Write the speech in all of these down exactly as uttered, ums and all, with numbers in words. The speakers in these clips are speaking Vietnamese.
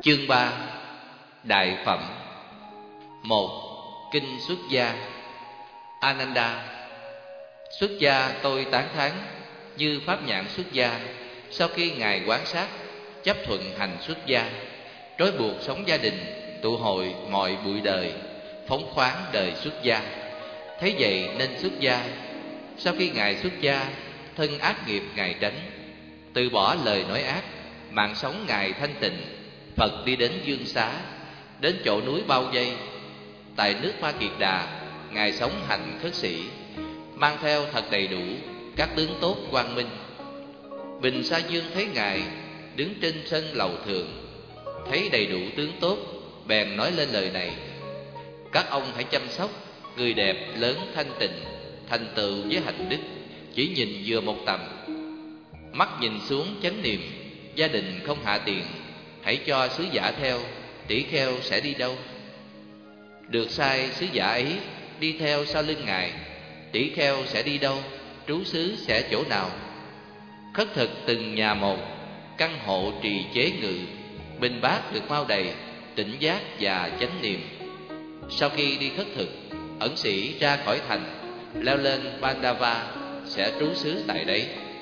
Chương ba. Đại phẩm. Một. Kinh xuất gia. Ananda. Xuất gia tôi tán thán như pháp nhãn xuất gia. Sau khi Ngài quán sát, chấp thuận hành xuất gia, trói buộc sống gia đình, tụ hội mọi bụi đời, phóng khoáng đời xuất gia. Thấy vậy nên xuất gia. Sau khi Ngài xuất gia, thân ác nghiệp Ngài tránh, từ bỏ lời nói ác, mạng sống Ngài thanh tịnh. Phật đi đến Dương Xá, đến chỗ núi Bao Dây. Tại nước Ma Kiệt Đà, Ngài sống hành khất sĩ, mang theo thật đầy đủ các tướng tốt quang minh. Bình Sa Dương thấy Ngài đứng trên sân lầu thường, thấy đầy đủ tướng tốt, bèn nói lên lời này: các ông hãy chăm sóc người đẹp lớn thanh tịnh, thành tựu với hạnh đức, chỉ nhìn vừa một tầm. Mắt nhìn xuống chánh niệm, gia đình không hạ tiền, hãy cho sứ giả theo, tỷ kheo sẽ đi đâu? Được sai sứ giả ấy đi theo sau lưng Ngài, tỷ kheo sẽ đi đâu? Trú xứ sẽ chỗ nào? Khất thực từng nhà một, căn hộ trì chế ngự, bình bát được mau đầy, tỉnh giác và chánh niệm. Sau khi đi khất thực, ẩn sĩ ra khỏi thành, leo lên Pandava, sẽ trú xứ tại đấy.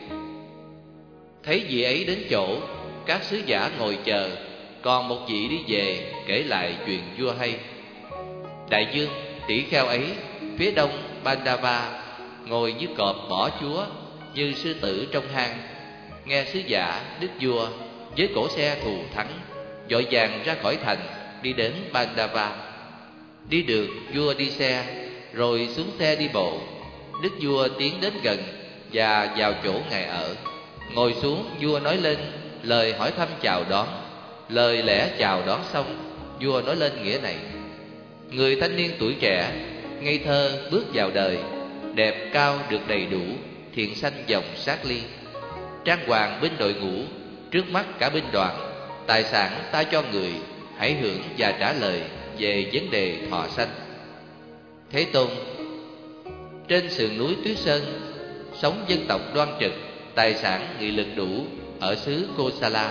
Thấy vị ấy đến chỗ, các sứ giả ngồi chờ, còn một vị đi về kể lại chuyện vua hay. Đại dương, tỷ kheo ấy phía đông Pandava ngồi như cọp bỏ chúa, như sư tử trong hang. Nghe sứ giả đức vua với cỗ xe thù thắng, vội vàng ra khỏi thành, đi đến Pandava. Đi được vua đi xe, rồi xuống xe đi bộ. Đức vua tiến đến gần và vào chỗ Ngài ở. Ngồi xuống, vua nói lên lời hỏi thăm chào đón. Lời lẽ chào đón xong, vua nói lên nghĩa này: người thanh niên tuổi trẻ, ngây thơ bước vào đời, đẹp cao được đầy đủ, thiện sanh dòng sát ly. Trang hoàng binh đội ngũ, trước mắt cả binh đoàn. Tài sản ta cho người, hãy hưởng và trả lời về vấn đề thọ sanh. Thế Tôn. Trên sườn núi Tuyết Sơn, sống dân tộc đoan trực, tài sản nghị lực đủ, ở xứ Kosala.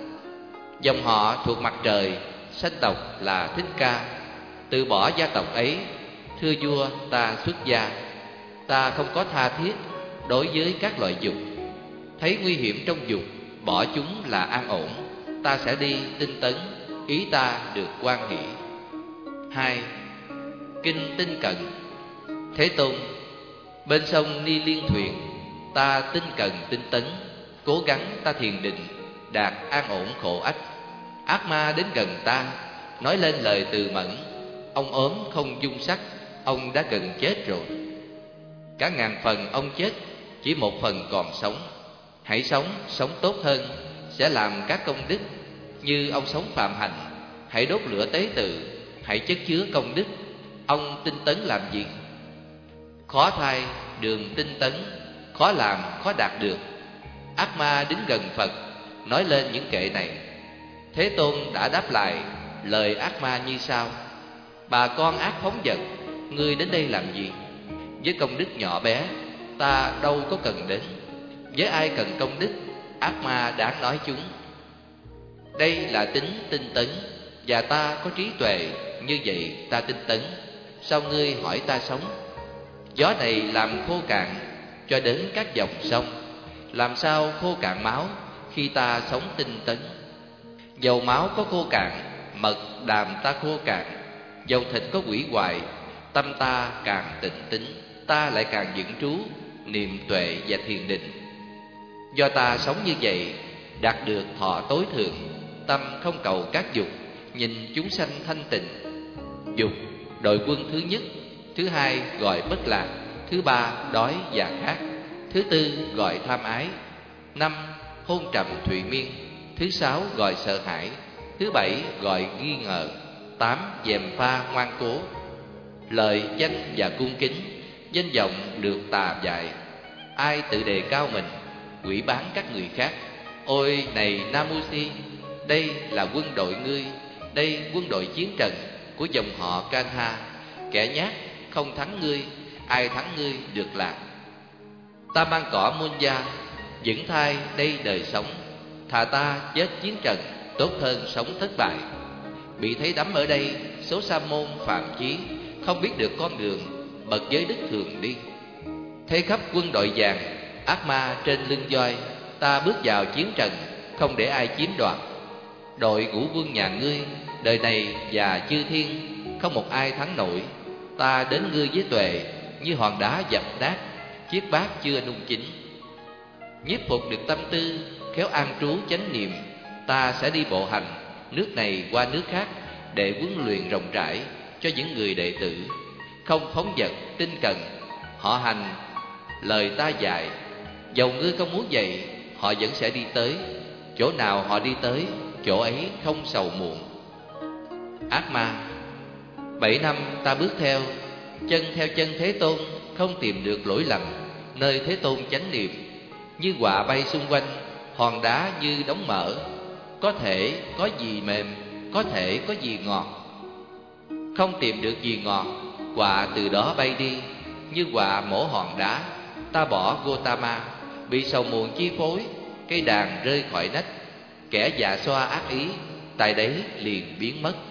Dòng họ thuộc mặt trời, sanh tộc là Thích Ca. Từ bỏ gia tộc ấy, thưa vua, ta xuất gia. Ta không có tha thiết đối với các loại dục, thấy nguy hiểm trong dục, bỏ chúng là an ổn. Ta sẽ đi tinh tấn, ý ta được hoan hỷ. Hai. Kinh Tinh Cận. Thế Tôn. Bên sông Ni Liên Thuyền, ta tinh cần tinh tấn, cố gắng ta thiền định, đạt an ổn khổ ách. Ác ma đến gần ta, nói lên lời từ mẫn: ông ốm không dung sắc, ông đã gần chết rồi. Cả ngàn phần ông chết, chỉ một phần còn sống. Hãy sống, sống tốt hơn, sẽ làm các công đức. Như ông sống phạm hạnh, hãy đốt lửa tế tự, hãy chất chứa công đức. Ông tinh tấn làm gì? Khó thay đường tinh tấn, khó làm khó đạt được. Ác ma đến gần Phật, nói lên những kệ này. Thế Tôn đã đáp lại lời ác ma như sau: bà con ác phóng dật, ngươi đến đây làm gì? Với công đức nhỏ bé, ta đâu có cần đến. Với ai cần công đức, ác ma đáng nói chúng. Đây là tính tinh tấn, và ta có trí tuệ, như vậy ta tinh tấn. Sao ngươi hỏi ta sống? Gió này làm khô cạn cho đến các dòng sông, làm sao khô cạn máu khi ta sống tinh tấn? Dầu máu có khô cạn, mật đàm ta khô cạn, dầu thịt có hủy hoại, tâm ta càng tịnh tín, ta lại càng vững trú, niệm tuệ và thiền định. Do ta sống như vậy, đạt được thọ tối thượng, tâm không cầu các dục, nhìn chúng sanh thanh tịnh. Dục đội quân thứ nhất, thứ hai gọi bất lạc, thứ ba đói và khát, thứ tư gọi tham ái, năm hôn trầm thụy miên, thứ sáu gọi sợ hãi, thứ bảy gọi nghi ngờ, tám dèm pha ngoan cố. Lời danh và cung kính, danh vọng được tà dại. Ai tự đề cao mình, quỷ bán các người khác. Ôi này Namusi, đây là quân đội ngươi, đây quân đội chiến trận của dòng họ Kanha. Kẻ nhát không thắng ngươi, ai thắng ngươi được lạc. Ta mang cỏ muôn gia, vững thai đây đời sống. Thà ta chết chiến trận, tốt hơn sống thất bại. Bị thấy đắm ở đây, số sa môn phạm chí, không biết được con đường bậc giới đức thường đi. Thấy khắp quân đội vàng, ác ma trên lưng voi, ta bước vào chiến trận, không để ai chiếm đoạt. Đội ngũ quân nhà ngươi, đời này và chư thiên, không một ai thắng nổi. Ta đến ngươi với tuệ, như hòn đá dập nát, chiếc bát chưa nung chín. Nhiếp phục được tâm tư, khéo an trú chánh niệm, ta sẽ đi bộ hành, nước này qua nước khác, để huấn luyện rộng rãi cho những người đệ tử. Không phóng dật, tinh cần, họ hành lời ta dạy. Dầu ngươi không muốn vậy, họ vẫn sẽ đi tới. Chỗ nào họ đi tới, chỗ ấy không sầu muộn. Ác ma: Bảy năm ta bước theo, chân theo chân Thế Tôn, không tìm được lỗi lầm nơi Thế Tôn chánh niệm. Như quạ bay xung quanh, hòn đá như đống mỡ, có thể có gì mềm, có thể có gì ngọt. Không tìm được gì ngọt, quạ từ đó bay đi. Như quạ mổ hòn đá, ta bỏ Gotama. Bị sầu muộn chi phối, cây đàn rơi khỏi nách. Kẻ dạ xoa ác ý, tại đấy liền biến mất.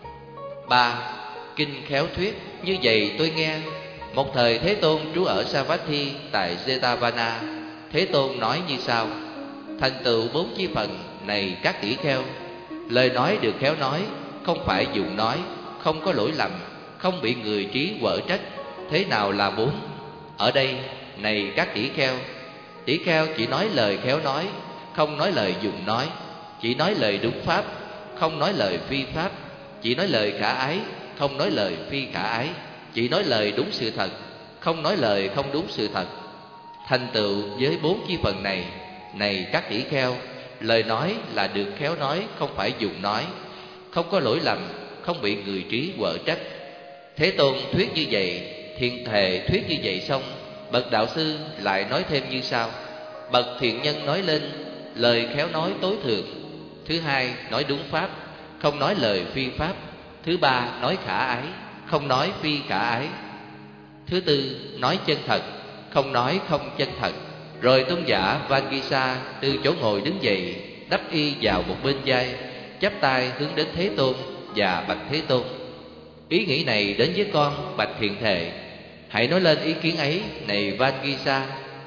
Ba. Kinh khéo thuyết: Như vậy tôi nghe. Một thời Thế Tôn trú ở Savatthi tại Jetavana. Thế Tôn nói như sau: Thành tựu bốn chi phần này các tỷ kheo, lời nói được khéo nói, không phải dùng nói, không có lỗi lầm, không bị người trí quở trách. Thế nào là bốn? Ở đây này các tỷ kheo, tỷ kheo chỉ nói lời khéo nói, không nói lời dùng nói, chỉ nói lời đúng pháp, không nói lời phi pháp, chỉ nói lời khả ái, không nói lời phi khả ái, chỉ nói lời đúng sự thật, không nói lời không đúng sự thật. Thành tựu với bốn chi phần này, này các tỷ kheo, lời nói là được khéo nói, không phải dùng nói, không có lỗi lầm, không bị người trí quở trách. Thế Tôn thuyết như vậy, thiện thề thuyết như vậy xong, bậc đạo sư lại nói thêm như sau: Bậc thiện nhân nói lên lời khéo nói tối thượng. Thứ hai, nói đúng pháp, không nói lời phi pháp. Thứ ba, nói khả ái, không nói phi khả ái. Thứ tư, nói chân thật, không nói không chân thật. Rồi tôn giả Vangisa từ chỗ ngồi đứng dậy, đắp y vào một bên vai, chắp tay hướng đến Thế Tôn và bạch Thế Tôn: Ý nghĩ này đến với con, bạch thiện thệ, hãy nói lên ý kiến ấy, này Vangisa.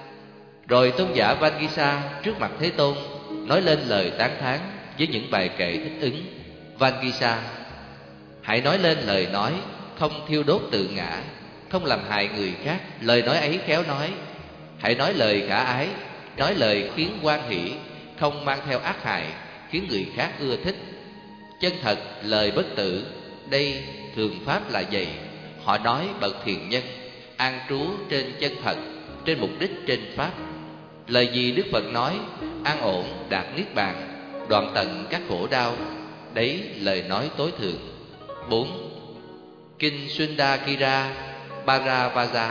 Rồi tôn giả Vangisa trước mặt Thế Tôn nói lên lời tán thán với những bài kệ thích ứng. Vangisa: Hãy nói lên lời nói, không thiêu đốt tự ngã, không làm hại người khác. Lời nói ấy khéo nói. Hãy nói lời khả ái, nói lời khiến hoan hỷ, không mang theo ác hại, khiến người khác ưa thích. Chân thật, lời bất tử. Đây thường pháp là vậy. Họ nói bậc thiện nhân an trú trên chân thật, trên mục đích, trên pháp. Lời gì Đức Phật nói: An ổn đạt niết bàn, đoạn tận các khổ đau. Đấy lời nói tối thượng. Bốn. Kinh Sundakira Paravaja: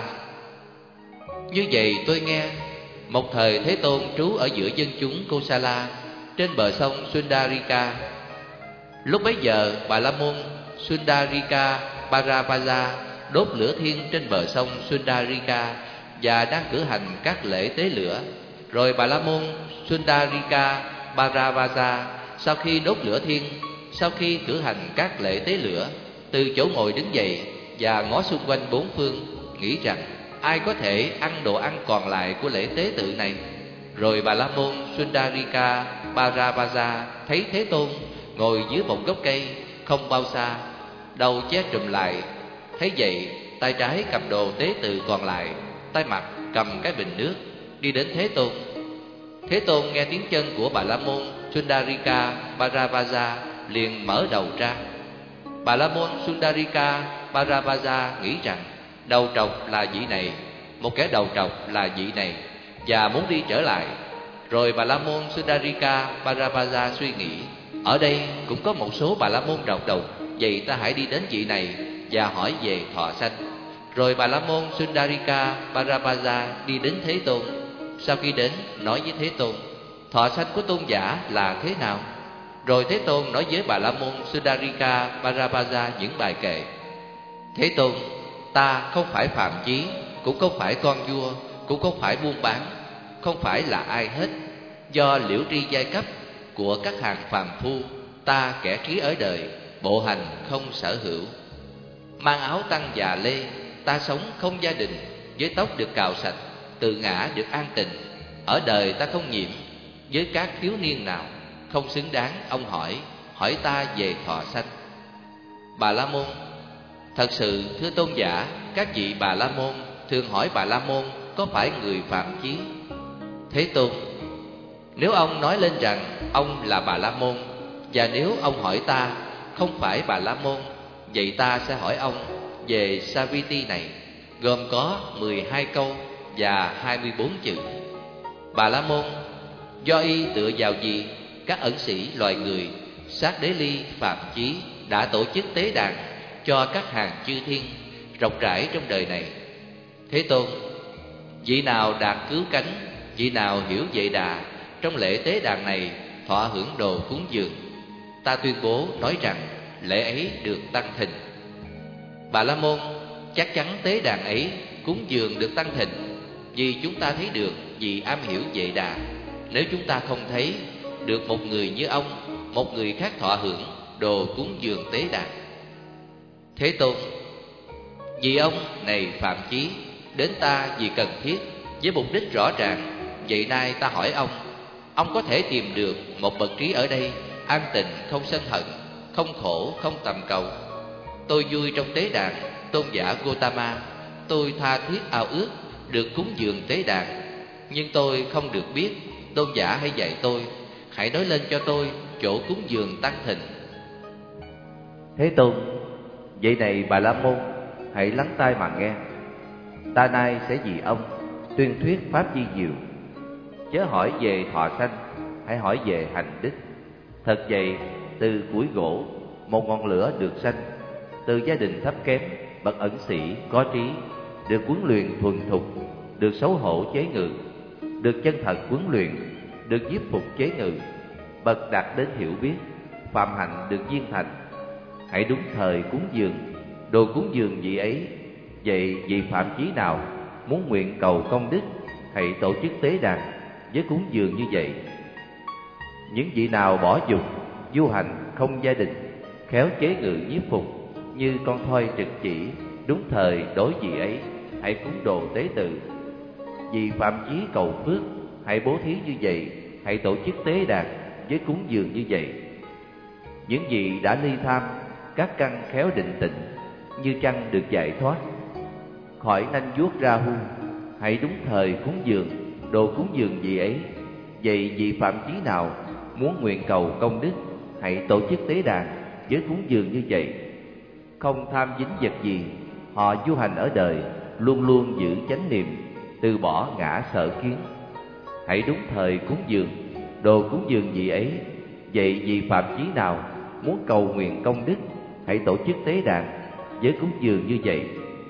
Như vậy tôi nghe. Một thời Thế Tôn trú ở giữa dân chúng Kosala, trên bờ sông Sundarika. Lúc bấy giờ Bà La Môn Sundarika Paravaja đốt lửa thiêng trên bờ sông Sundarika và đang cử hành các lễ tế lửa. Rồi Bà La Môn Sundarika Paravaja sau khi đốt lửa thiêng, sau khi cử hành các lễ tế lửa, từ chỗ ngồi đứng dậy và ngó xung quanh bốn phương, nghĩ rằng ai có thể ăn đồ ăn còn lại của lễ tế tự này. Rồi Bà La Môn Sundarika Paravaja thấy Thế Tôn ngồi dưới một gốc cây không bao xa, đầu che trùm lại. Thấy vậy, tay trái cầm đồ tế tự còn lại, tay mặt cầm cái bình nước, đi đến Thế Tôn. Thế Tôn nghe tiếng chân của Bà La Môn Sundarika Paravaja liền mở đầu ra. Bà La Môn Sundarika Paravaja nghĩ rằng đầu trọc là vị này, một kẻ đầu trọc là vị này, và muốn đi trở lại. Rồi Bà La Môn Sundarika Paravaja suy nghĩ: Ở đây cũng có một số Bà La Môn đầu trọc, vậy ta hãy đi đến vị này và hỏi về thọ sanh. Rồi Bà La Môn Sundarika Paravaja đi đến Thế Tôn. Sau khi đến, nói với Thế Tôn: Thọ sanh của tôn giả là thế nào? Rồi Thế Tôn nói với Bà La Môn Sundarika Paravaja những bài kệ. Thế Tôn, ta không phải phạm chí, cũng không phải con vua, cũng không phải buôn bán, không phải là ai hết. Do liễu tri giai cấp của các hàng phàm phu, ta kẻ trí ở đời, bộ hành không sở hữu. Mang áo tăng già lê, ta sống không gia đình, với tóc được cạo sạch, tự ngã được an tịnh. Ở đời ta không nhiễm với các thiếu niên nào, không xứng đáng ông hỏi, hỏi ta về thọ sanh. Bà La Môn: Thật sự thưa tôn giả, các vị Bà La Môn thường hỏi Bà La Môn có phải người phạm chí? Thế Tôn: Nếu ông nói lên rằng ông là Bà La Môn, và nếu ông hỏi ta không phải Bà La Môn, vậy ta sẽ hỏi ông về Saviti này, gồm có mười hai câu và hai mươi bốn chữ. Bà La Môn: Do y tựa vào gì các ẩn sĩ loài người, Sát Đế Ly Phạm Chí đã tổ chức tế đàn cho các hàng chư thiên rộng rãi trong đời này? Thế Tôn: Vị nào đạt cứu cánh, vị nào hiểu Vệ Đà, trong lễ tế đàn này thọ hưởng đồ cúng dường, ta tuyên bố nói rằng lễ ấy được tăng thịnh. Bà La Môn: Chắc chắn tế đàn ấy cúng dường được tăng thịnh, vì chúng ta thấy được vị am hiểu Vệ Đà. Nếu chúng ta không thấy được một người như ông, một người khác thọ hưởng đồ cúng dường tế đàn. Thế Tôn: Vì ông này Phạm Chí đến ta vì cần thiết, với mục đích rõ ràng. Vậy nay ta hỏi ông, ông có thể tìm được một bậc trí ở đây, an tịnh, không sân hận, không khổ, không tầm cầu. Tôi vui trong tế đàn tôn giả Gotama, tôi tha thiết ao ước được cúng dường tế đàn, nhưng tôi không được biết. Tôn giả hãy dạy tôi, hãy nói lên cho tôi chỗ cúng dường tăng thịnh. Thế Tôn: Vậy này Bà La Môn, hãy lắng tai mà nghe. Ta nay sẽ vì ông tuyên thuyết pháp di diệu. Chớ hỏi về thọ sanh, hãy hỏi về hành đức. Thật vậy, từ củi gỗ một ngọn lửa được sanh, từ gia đình thấp kém, bậc ẩn sĩ có trí, được huấn luyện thuần thục, được xấu hổ chế ngự, được chân thật huấn luyện, được nhiếp phục chế ngự, bậc đạt đến hiểu biết, phạm hạnh được viên thành. Hãy đúng thời cúng dường đồ cúng dường vị ấy. Vậy vị phạm chí nào muốn nguyện cầu công đức, hãy tổ chức tế đàn với cúng dường như vậy. Những vị nào bỏ dục du hành không gia đình, khéo chế ngự nhiếp phục, như con thoi trực chỉ, đúng thời đối vị ấy, hãy cúng đồ tế tự. Vì phạm chí cầu phước, hãy bố thí như vậy, hãy tổ chức tế đàn với cúng dường như vậy. Những vị đã ly tham, các căn khéo định tịnh, như trăng được giải thoát khỏi nanh vuốt ra hu, hãy đúng thời cúng dường đồ cúng dường vị ấy. Vậy vị phạm chí nào muốn nguyện cầu công đức, hãy tổ chức tế đàn với cúng dường như vậy. Không tham dính vật gì, họ du hành ở đời luôn luôn giữ chánh niệm, từ bỏ ngã sở kiến. Hãy đúng thời cúng dường đồ cúng dường vị ấy. Vậy vị phạm chí nào muốn cầu nguyện công đức, hãy tổ chức tế đàn với cúng dường như vậy.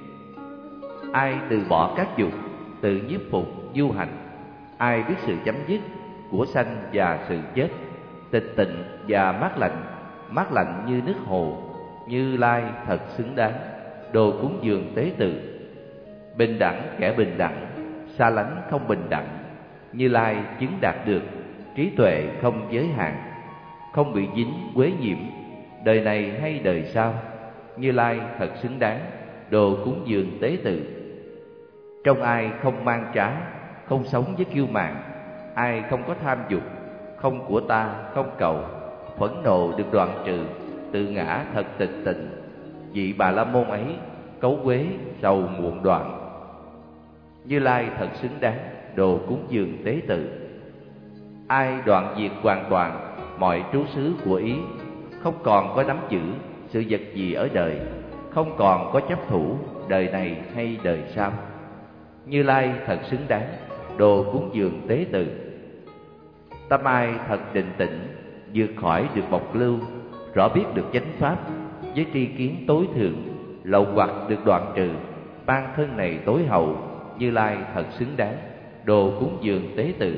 Ai từ bỏ các dục, tự nhiếp phục du hành, ai biết sự chấm dứt của sanh và sự chết, tịch tịnh và mát lạnh, mát lạnh như nước hồ, Như Lai thật xứng đáng, đồ cúng dường tế tự. Bình đẳng kẻ bình đẳng, xa lánh không bình đẳng, Như Lai chứng đạt được, trí tuệ không giới hạn, không bị dính quế nhiễm, đời này hay đời sau, Như Lai thật xứng đáng, đồ cúng dường tế tự. Trong ai không mang trá, không sống với kiêu mạn, ai không có tham dục, không của ta, không cầu, phẫn nộ được đoạn trừ, tự ngã thật tịch tịnh, vị Bà La Môn ấy cấu quế sầu muộn đoạn, Như Lai thật xứng đáng, đồ cúng dường tế tự. Ai đoạn diệt hoàn toàn mọi trú xứ của ý, không còn có nắm giữ sự vật gì ở đời, không còn có chấp thủ đời này hay đời sau, Như Lai thật xứng đáng, đồ cúng dường tế tự. Tâm ai thật định tĩnh, vượt khỏi được bộc lưu, rõ biết được chánh pháp, với tri kiến tối thượng, lậu hoặc được đoạn trừ, ban thân này tối hậu, Như Lai thật xứng đáng, đồ cúng dường tế tự.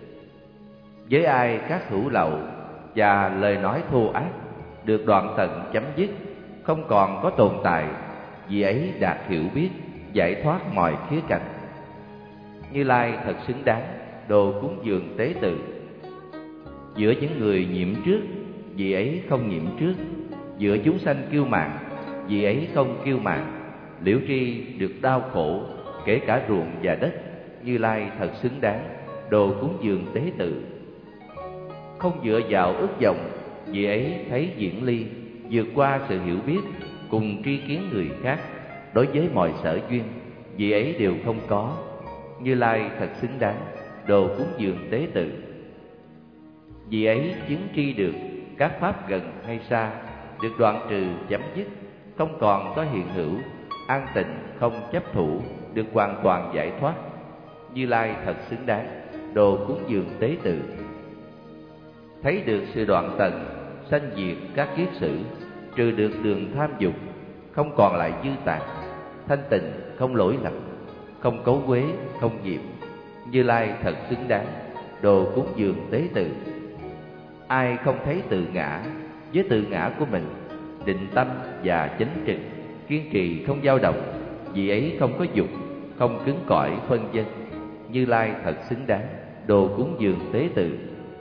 Với ai các hữu lậu và lời nói thô ác được đoạn tận chấm dứt, không còn có tồn tại, vì ấy đạt hiểu biết, giải thoát mọi khía cạnh, Như Lai thật xứng đáng, đồ cúng dường tế tự. Giữa những người nhiễm trước vì ấy không nhiễm trước. Giữa chúng sanh kiêu mạn, vì ấy không kiêu mạn. Liễu tri được đau khổ, kể cả ruộng và đất, Như Lai thật xứng đáng, đồ cúng dường tế tự. Không dựa vào ước vọng, vì ấy thấy diễn ly, vượt qua sự hiểu biết cùng tri kiến người khác. Đối với mọi sở duyên, vì ấy đều không có, Như Lai thật xứng đáng, đồ cúng dường tế tự. Vì ấy chứng tri được các pháp gần hay xa, được đoạn trừ chấm dứt, không còn có hiện hữu, an tịnh không chấp thủ, được hoàn toàn giải thoát. Như Lai thật xứng đáng, đồ cúng dường tế tự. Thấy được sự đoạn tận, sanh diệt các kiết sử, trừ được đường tham dục, không còn lại dư tạp, thanh tịnh không lỗi lầm, không cấu quế, không nhiễm. Như Lai thật xứng đáng, đồ cúng dường tế tự. Ai không thấy tự ngã với tự ngã của mình, định tâm và chánh trực, kiên trì không dao động, vì ấy không có dục, không cứng cỏi phân vân. Như Lai thật xứng đáng, đồ cúng dường tế tự.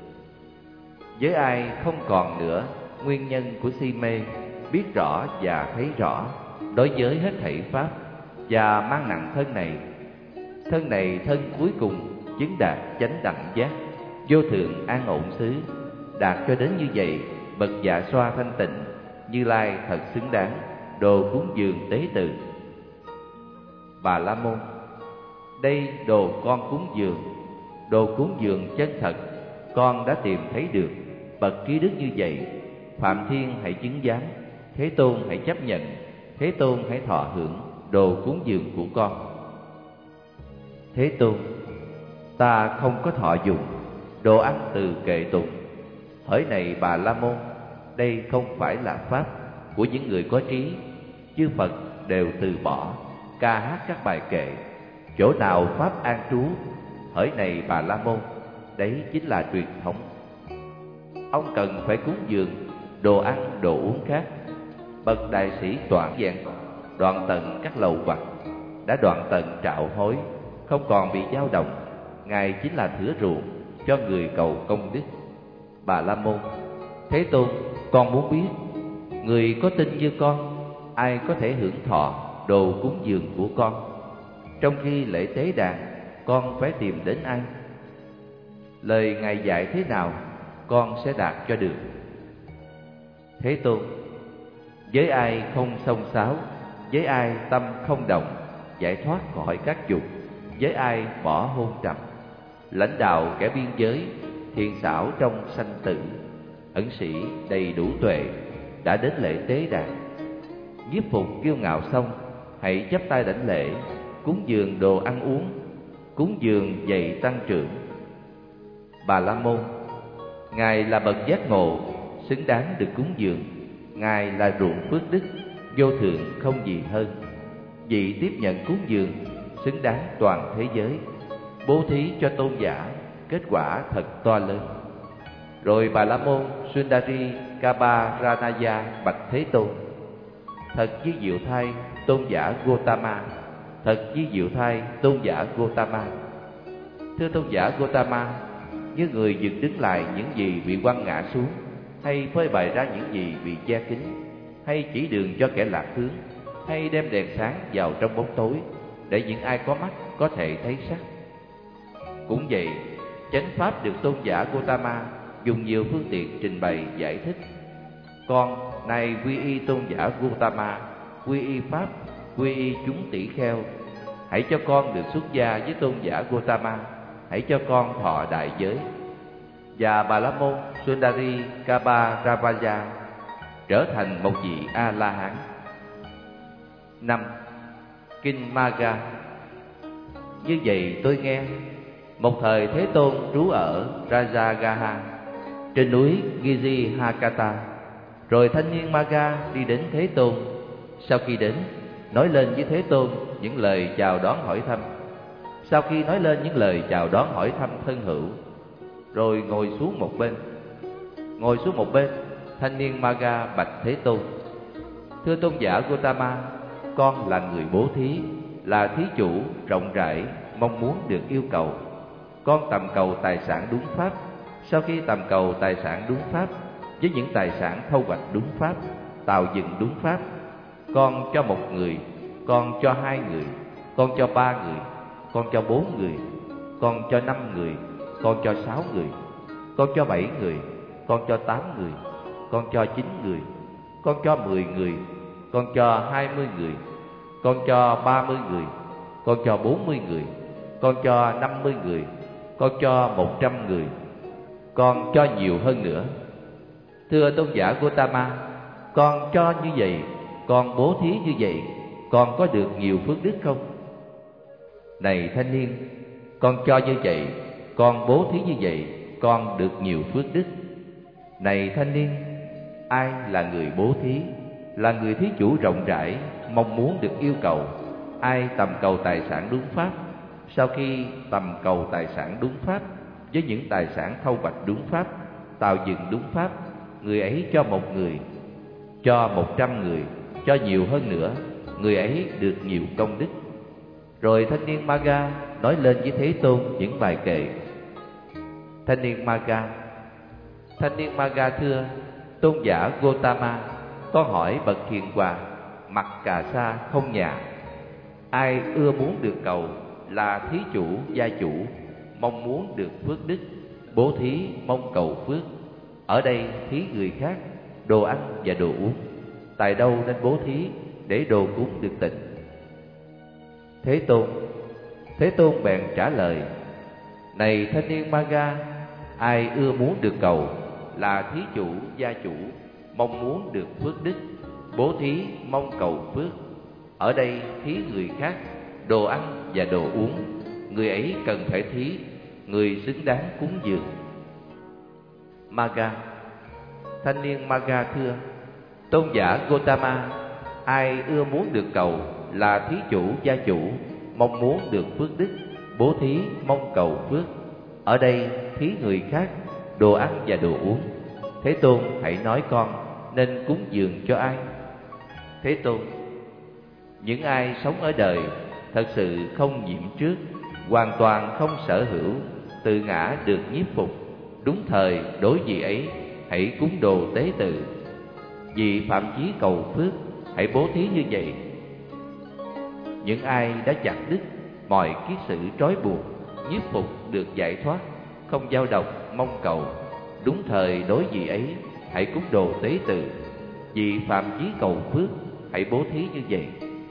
Với ai không còn nữa nguyên nhân của si mê, biết rõ và thấy rõ đối với hết thảy pháp, và mang nặng thân này. Thân này thân cuối cùng chứng đạt chánh đẳng giác, vô thượng an ổn xứ. Đạt cho đến như vậy, bậc dạ xoa thanh tịnh, Như Lai thật xứng đáng, đồ cúng dường tế tự. Bà La Môn, đây đồ con cúng dường, đồ cúng dường chân thật, con đã tìm thấy được. Bậc trí đức như vậy, Phạm Thiên hãy chứng giám, Thế Tôn hãy chấp nhận, Thế Tôn hãy thọ hưởng đồ cúng dường của con. Thế Tôn, ta không có thọ dùng đồ ăn từ kệ tùng. Hỡi này Bà La Môn, đây không phải là pháp của những người có trí. Chư Phật đều từ bỏ ca hát các bài kệ. Chỗ nào pháp an trú, hỡi này Bà La Môn, đấy chính là truyền thống. Ông cần phải cúng dường đồ ăn, đồ uống khác. Bậc đại sĩ toàn dạng, đoạn tận các lầu vặt, đã đoạn tận trạo hối, không còn bị dao động. Ngài chính là thửa ruộng cho người cầu công đức. Bà La Môn, Thế Tôn, con muốn biết, người có tin như con, ai có thể hưởng thọ đồ cúng dường của con? Trong khi lễ tế đàn, con phải tìm đến ai? Lời Ngài dạy thế nào, con sẽ đạt cho được. Thế Tôn, với ai không xông xáo, với ai tâm không động, giải thoát khỏi các dục, với ai bỏ hôn trầm, lãnh đạo kẻ biên giới, thiện xảo trong sanh tử, ẩn sĩ đầy đủ tuệ, đã đến lễ tế đàn. Nhiếp phục kiêu ngạo xong, hãy chắp tay đảnh lễ, cúng dường đồ ăn uống, cúng dường dạy tăng trưởng. Bà La Môn, Ngài là bậc giác ngộ, xứng đáng được cúng dường. Ngài là ruộng phước đức, vô thượng không gì hơn. Vị tiếp nhận cúng dường, xứng đáng toàn thế giới, bố thí cho tôn giả, kết quả thật to lớn. Rồi Bà La Môn Sundari Kabaranaya bạch Thế Tôn, thật với diệu thai tôn giả Gotama, thật với diệu thai tôn giả Gotama. Thưa tôn giả Gotama, như người dựng đứng lại những gì bị quăng ngã xuống, hay phơi bày ra những gì bị che kín, hay chỉ đường cho kẻ lạc hướng, hay đem đèn sáng vào trong bóng tối, để những ai có mắt có thể thấy sắc. Cũng vậy, chánh pháp được tôn giả Gotama dùng nhiều phương tiện trình bày giải thích. Con nay quy y tôn giả Gotama, quy y pháp, quy y chúng tỷ kheo. Hãy cho con được xuất gia với tôn giả Gotama, hãy cho con thọ đại giới. Và Bà La Môn Sundari Kabaravaya trở thành một vị A La Hán. Năm. Kinh Maga. Như vậy tôi nghe, một thời Thế Tôn trú ở Rajagaha trên núi Giri Hakata. Rồi thanh niên Maga đi đến Thế Tôn. Sau khi đến, nói lên với Thế Tôn những lời chào đón hỏi thăm. Sau khi nói lên những lời chào đón hỏi thăm thân hữu, rồi ngồi xuống một bên. Ngồi xuống một bên, thanh niên Maga bạch Thế Tôn, thưa tôn giả Gotama, con là người bố thí, là thí chủ rộng rãi, mong muốn được yêu cầu. Con tầm cầu tài sản đúng pháp. Sau khi tầm cầu tài sản đúng pháp, với những tài sản thâu hoạch đúng pháp, tạo dựng đúng pháp. Con cho một người, con cho hai người, con cho ba người, con cho bốn người, con cho năm người, con cho sáu người, con cho bảy người, con cho tám người, con cho chín người, con cho mười người, con cho hai mươi người, con cho ba mươi người, con cho bốn mươi người, con cho năm mươi người, con cho một trăm người, con cho nhiều hơn nữa. Thưa tôn giả Gotama, con cho như vậy, con bố thí như vậy, con có được nhiều phước đức không? Này thanh niên, con cho như vậy, con bố thí như vậy, con được nhiều phước đức. Này thanh niên, ai là người bố thí, là người thí chủ rộng rãi, mong muốn được yêu cầu. Ai tầm cầu tài sản đúng pháp, sau khi tầm cầu tài sản đúng pháp với những tài sản thâu hoạch đúng pháp, tạo dựng đúng pháp, người ấy cho một người, cho một trăm người, cho nhiều hơn nữa, người ấy được nhiều công đức. Rồi thanh niên Maga nói lên với Thế Tôn những bài kệ. Thanh niên Maga: Thanh niên Maga thưa tôn giả Gotama, con hỏi bậc hiền hòa, mặc cà sa không nhà. Ai ưa muốn được cầu là thí chủ gia chủ, mong muốn được phước đức, bố thí mong cầu phước. Ở đây thí người khác, đồ ăn và đồ uống. Tại đâu nên bố thí để đồ cúng được tịnh? Thế Tôn Thế Tôn bèn trả lời: Này thanh niên Maga, ai ưa muốn được cầu là thí chủ gia chủ, mong muốn được phước đức, bố thí mong cầu phước. Ở đây thí người khác, đồ ăn và đồ uống. Người ấy cần phải thí, người xứng đáng cúng dường. Maga: Thanh niên Maga thưa tôn giả Gotama, ai ưa muốn được cầu là thí chủ gia chủ, mong muốn được phước đức, bố thí mong cầu phước. Ở đây thí người khác, đồ ăn và đồ uống. Thế Tôn hãy nói con nên cúng dường cho ai? Thế Tôn: Những ai sống ở đời thật sự không nhiễm trước, hoàn toàn không sở hữu, tự ngã được nhiếp phục, đúng thời đối vị ấy hãy cúng đồ tế tự. Vì phạm chí cầu phước, hãy bố thí như vậy. Những ai đã chặt đứt mọi kiết sử trói buộc, nhiếp phục được giải thoát, không dao động mong cầu, đúng thời đối vị ấy hãy cúng đồ tế tự. Vì phạm chí cầu phước, hãy bố thí như vậy.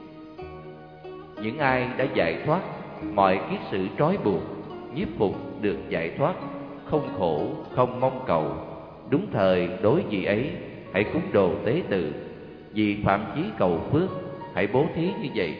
Những ai đã giải thoát mọi kiết sử trói buộc, nhiếp phục được giải thoát, không khổ không mong cầu, đúng thời đối vị ấy hãy cúng đồ tế tự. Vì phạm chí cầu phước, hãy bố thí như vậy.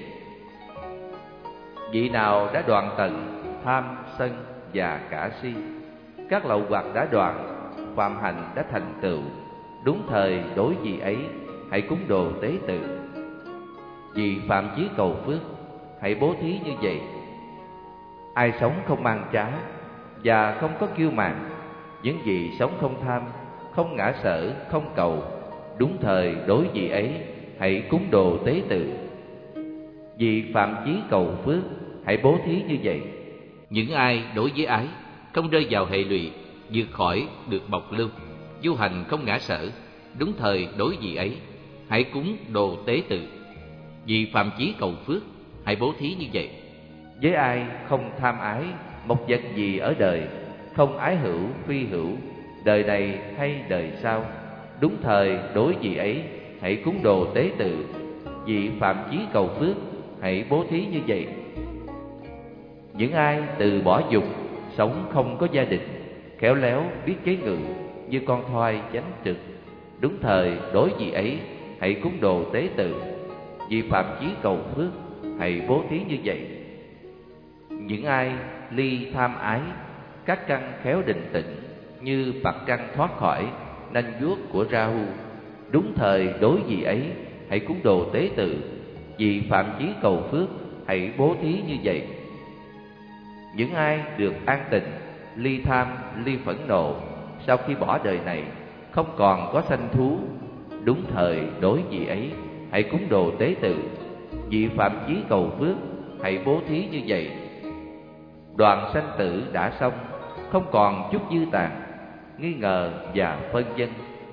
Vị nào đã đoạn tận tham sân và cả si, các lậu hoặc đã đoạn, phạm hành đã thành tựu, đúng thời đối vị ấy hãy cúng đồ tế tự. Vì phạm chí cầu phước, hãy bố thí như vậy. Ai sống không mang trá và không có kiêu mạn, những vị sống không tham, không ngã sở, không cầu, đúng thời đối vị ấy hãy cúng đồ tế tự. Vì phạm chí cầu phước, hãy bố thí như vậy. Những ai đối với ái không rơi vào hệ lụy, vượt khỏi được bọc lưu, du hành không ngã sở, đúng thời đối vị ấy hãy cúng đồ tế tự. Vì phạm chí cầu phước, hãy bố thí như vậy. Với ai không tham ái một vật gì ở đời, không ái hữu phi hữu, đời này hay đời sau, đúng thời đối vị ấy hãy cúng đồ tế tự. Vì phạm chí cầu phước, hãy bố thí như vậy. Những ai từ bỏ dục, sống không có gia đình, khéo léo biết chế ngự, như con thoi chánh trực, đúng thời đối vị ấy hãy cúng đồ tế tự. Vì phạm chí cầu phước, hãy bố thí như vậy. Những ai ly tham ái, các căn khéo định tĩnh, như bạc căn thoát khỏi nanh vuốt của Rahu, đúng thời đối vị ấy hãy cúng đồ tế tự. Vì phạm chí cầu phước, hãy bố thí như vậy. Những ai được an tịnh, ly tham, ly phẫn nộ, sau khi bỏ đời này không còn có sanh thú, đúng thời đối vị ấy hãy cúng đồ tế tự. Vì phạm chí cầu phước, hãy bố thí như vậy. Đoạn sanh tử đã xong, không còn chút dư tàn, nghi ngờ và phân vân,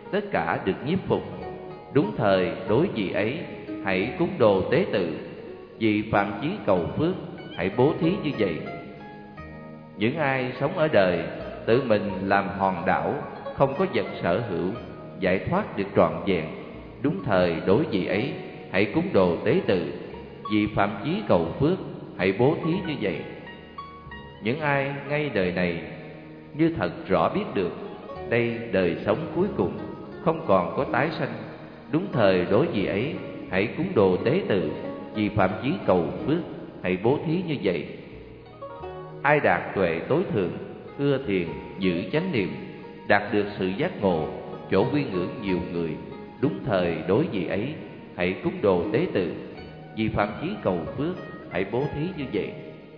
tất cả được nhiếp phục. Đúng thời đối vị ấy, hãy cúng đồ tế tự. Vì phạm chí cầu phước, hãy bố thí như vậy. Những ai sống ở đời tự mình làm hòn đảo, không có vật sở hữu, giải thoát được trọn vẹn. Đúng thời đối vị ấy, hãy cúng đồ tế tự. Vì phạm chí cầu phước, hãy bố thí như vậy. Những ai ngay đời này như thật rõ biết được đây đời sống cuối cùng, không còn có tái sanh. Đúng thời đối vị ấy, hãy cúng đồ tế tự. Vì phạm chí cầu phước, hãy bố thí như vậy. Ai đạt tuệ tối thượng, ưa thiền, giữ chánh niệm, đạt được sự giác ngộ, chỗ quy ngưỡng nhiều người. Đúng thời đối vị ấy, hãy cúng đồ tế tự. Vì phạm chí cầu phước, hãy bố thí như vậy.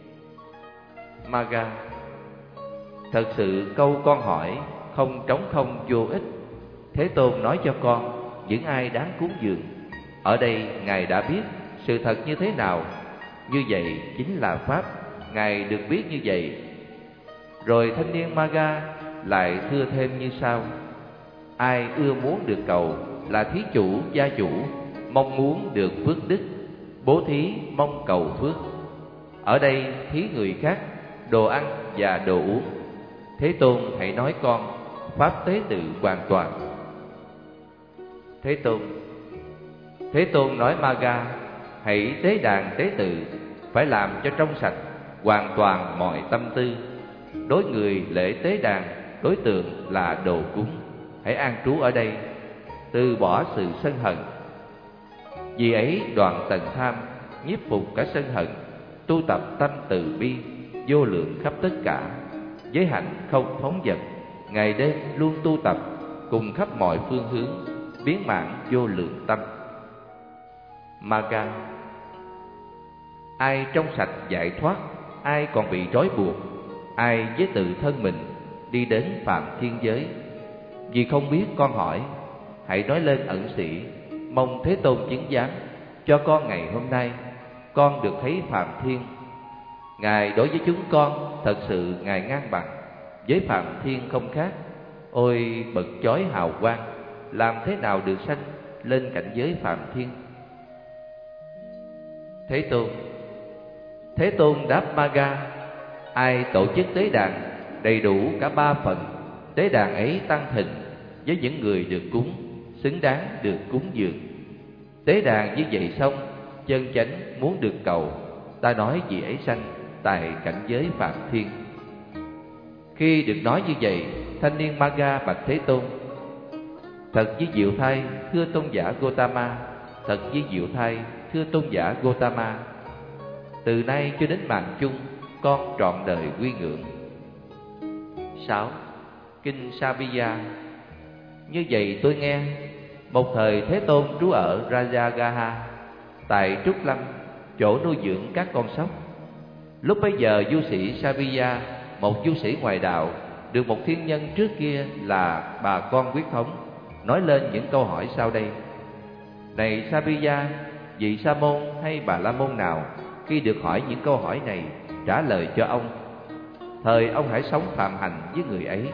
Maga: thật sự câu con hỏi không trống không vô ích. Thế Tôn nói cho con những ai đáng cúng dường. Ở đây Ngài đã biết sự thật như thế nào. Như vậy chính là Pháp, Ngài được biết như vậy. Rồi thanh niên Maga lại thưa thêm như sau: ai ưa muốn được cầu là thí chủ gia chủ, mong muốn được phước đức, bố thí mong cầu phước. Ở đây thí người khác đồ ăn và đồ uống. Thế Tôn hãy nói con pháp tế tự hoàn toàn. Thế Tôn Thế Tôn nói Maga: hãy tế đàn tế tự, phải làm cho trong sạch hoàn toàn mọi tâm tư. Đối người lễ tế đàn, đối tượng là đồ cúng. Hãy an trú ở đây, từ bỏ sự sân hận. Vì ấy đoạn tận tham, nhiếp phục cả sân hận, tu tập tâm từ bi, vô lượng khắp tất cả. Giới hạnh không phóng dật, ngày đêm luôn tu tập, cùng khắp mọi phương hướng, biến mãn vô lượng tâm. Maga: ai trong sạch giải thoát, ai còn bị trói buộc, ai với tự thân mình đi đến phạm thiên giới. Vì không biết con hỏi, hãy nói lên ẩn sĩ, mong Thế Tôn chứng giám cho con ngày hôm nay. Con được thấy phạm thiên. Ngài đối với chúng con thật sự Ngài ngang bằng, với phạm thiên không khác. Ôi bậc chói hào quang, làm thế nào được sanh lên cảnh giới phạm thiên? Thế Tôn Thế Tôn đáp Maga: ai tổ chức tế đàn đầy đủ cả ba phần, tế đàn ấy tăng thịnh với những người được cúng, xứng đáng được cúng dường. Tế đàn như vậy xong, chân chánh muốn được cầu, ta nói vị ấy sanh tại cảnh giới phạm thiên. Khi được nói như vậy, thanh niên Maga bạch Thế Tôn: thật với diệu thay, thưa tôn giả Gotama. Thật với diệu thay, thưa tôn giả Gotama. Từ nay cho đến mạng chung, con trọn đời quy ngưỡng. Sáu. Kinh Sabbiya. Như vậy tôi nghe, một thời Thế Tôn trú ở Rajagaha, tại Trúc Lâm, chỗ nuôi dưỡng các con sóc. Lúc bấy giờ du sĩ Sabbiya, một du sĩ ngoại đạo, được một thiên nhân trước kia là bà con quyết thống, nói lên những câu hỏi sau đây: này Sabbiya, vị Sa môn hay Bà La môn nào khi được hỏi những câu hỏi này trả lời cho ông. Thời ông hãy sống phạm hạnh với người ấy.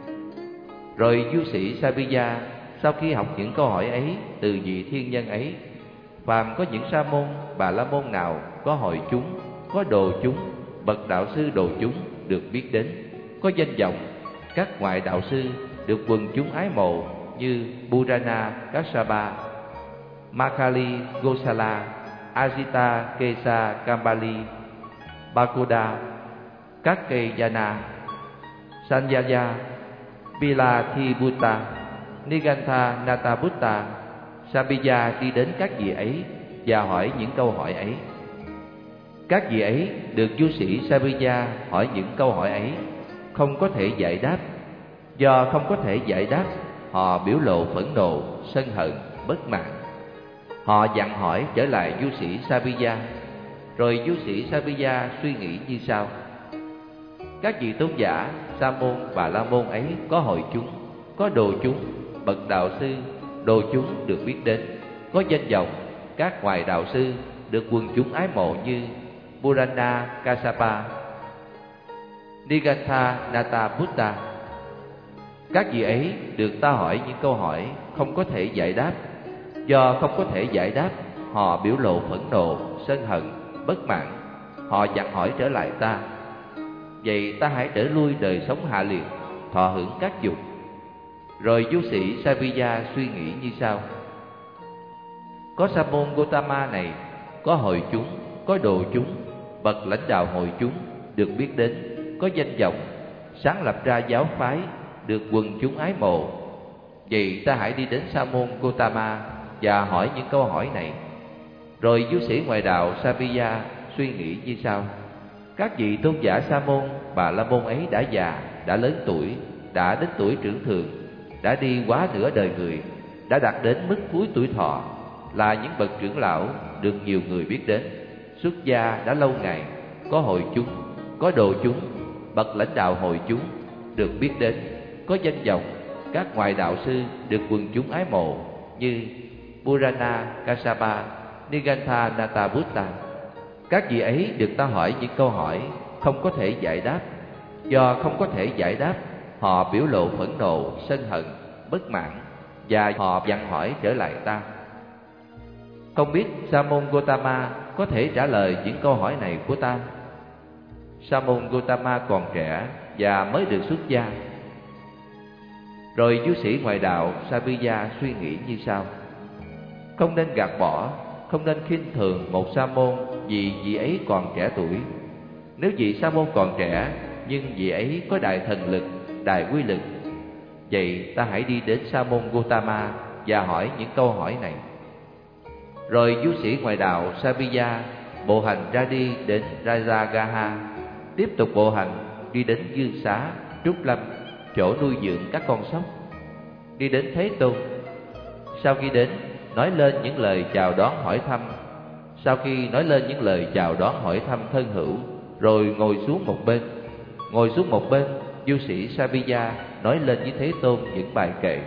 Rồi du sĩ Sabbiya sau khi học những câu hỏi ấy từ vị thiên nhân ấy, phàm có những Sa môn, Bà La môn nào có hội chúng, có đồ chúng, bậc đạo sư đồ chúng được biết đến, có danh vọng, các ngoại đạo sư được quần chúng ái mộ như Purana Kassapa, Makali Gosala, Ajita Kesa Kambali, Bakoda, Kakeyana, Sanyaya, Pilathibutta, Nigantha Natabutta. Sabbiya đi đến các vị ấy và hỏi những câu hỏi ấy. Các vị ấy được du sĩ Sabbiya hỏi những câu hỏi ấy, không có thể giải đáp. Do không có thể giải đáp, họ biểu lộ phẫn nộ, sân hận, bất mãn. Họ dặn hỏi trở lại du sĩ Sabbiya. Rồi du sĩ Sabbiya suy nghĩ như sau: các vị tôn giả Sa môn, Bà La môn ấy có hội chúng, có đồ chúng, bậc đạo sư, đồ chúng được biết đến, có danh vọng, các ngoại đạo sư được quần chúng ái mộ như Purana Kassapa, Nigantha Natabutta, Các vị ấy được ta hỏi những câu hỏi không có thể giải đáp. Do không có thể giải đáp, họ biểu lộ phẫn nộ, sân hận, bất mãn. Họ dặn hỏi trở lại ta. Vậy ta hãy trở lui đời sống hạ liệt, thọ hưởng các dục. Rồi du sĩ Saviya suy nghĩ như sau: có Sa môn Gotama này, có hội chúng, có đồ chúng, bậc lãnh đạo hội chúng, được biết đến, có danh vọng, sáng lập ra giáo phái, được quần chúng ái mộ. Vậy ta hãy đi đến Sa môn Gotama và hỏi những câu hỏi này. Rồi du sĩ ngoại đạo Saviya suy nghĩ như sau: các vị tôn giả Sa môn, Bà La môn ấy đã già, đã lớn tuổi, đã đến tuổi trưởng thường, đã đi quá nửa đời người, đã đạt đến mức cuối tuổi thọ, là những bậc trưởng lão được nhiều người biết đến, xuất gia đã lâu ngày, có hội chúng, có đồ chúng, bậc lãnh đạo hội chúng, được biết đến, có danh vọng, các ngoại đạo sư được quần chúng ái mộ như Purana Kassapa, Nigantha Natabutta. Các vị ấy được ta hỏi những câu hỏi không có thể giải đáp. Do không có thể giải đáp, họ biểu lộ phẫn nộ, sân hận, bất mãn, và họ dặn hỏi trở lại ta. Không biết Sa môn Gotama có thể trả lời những câu hỏi này của ta. Sa môn Gotama còn trẻ và mới được xuất gia. Rồi du sĩ ngoại đạo Saviya suy nghĩ như sau: không nên gạt bỏ, không nên khinh thường một sa môn vì vị ấy còn trẻ tuổi. Nếu vị sa môn còn trẻ nhưng vị ấy có đại thần lực, đại quy lực, vậy ta hãy đi đến Sa môn Gotama và hỏi những câu hỏi này. Rồi du sĩ ngoại đạo Saviya bộ hành ra đi đến Rajagaha, tiếp tục bộ hành đi đến Dương Xá, Trúc Lâm, chỗ nuôi dưỡng các con sóc, đi đến Thế Tôn. Sau khi đến, nói lên những lời chào đón hỏi thăm. Sau khi nói lên những lời chào đón hỏi thăm thân hữu, rồi ngồi xuống một bên. Ngồi xuống một bên, du sĩ Saviya nói lên với Thế Tôn những bài kệ.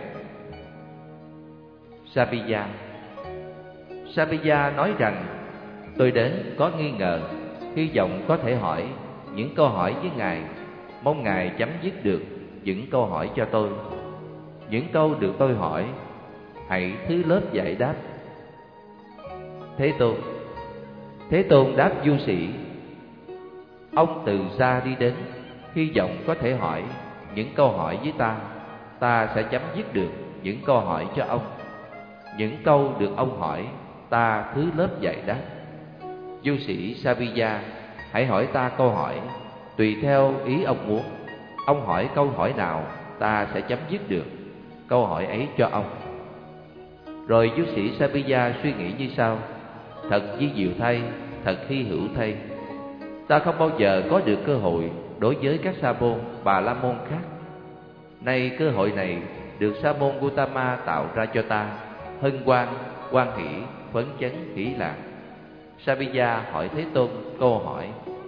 Saviya Saviya nói rằng: tôi đến có nghi ngờ, hy vọng có thể hỏi những câu hỏi với Ngài, mong Ngài chấm dứt được những câu hỏi cho tôi. Những câu được tôi hỏi, hãy thứ lớp giải đáp. Thế Tôn Thế Tôn đáp du sĩ: ông từ xa đi đến, hy vọng có thể hỏi những câu hỏi với ta. Ta sẽ chấm dứt được những câu hỏi cho ông. Những câu được ông hỏi, ta thứ lớp giải đáp. Du sĩ Saviya, hãy hỏi ta câu hỏi, tùy theo ý ông muốn. Ông hỏi câu hỏi nào, ta sẽ chấm dứt được câu hỏi ấy cho ông. Rồi du sĩ Saviya suy nghĩ như sau: thật vi diệu thay, thật hy hữu thay. Ta không bao giờ có được cơ hội đối với các sa môn, bà la môn khác. Nay cơ hội này được Sa môn Gotama tạo ra cho ta, hân hoan, hoan hỷ, phấn chấn, hỷ lạc. Saviya hỏi Thế Tôn câu hỏi: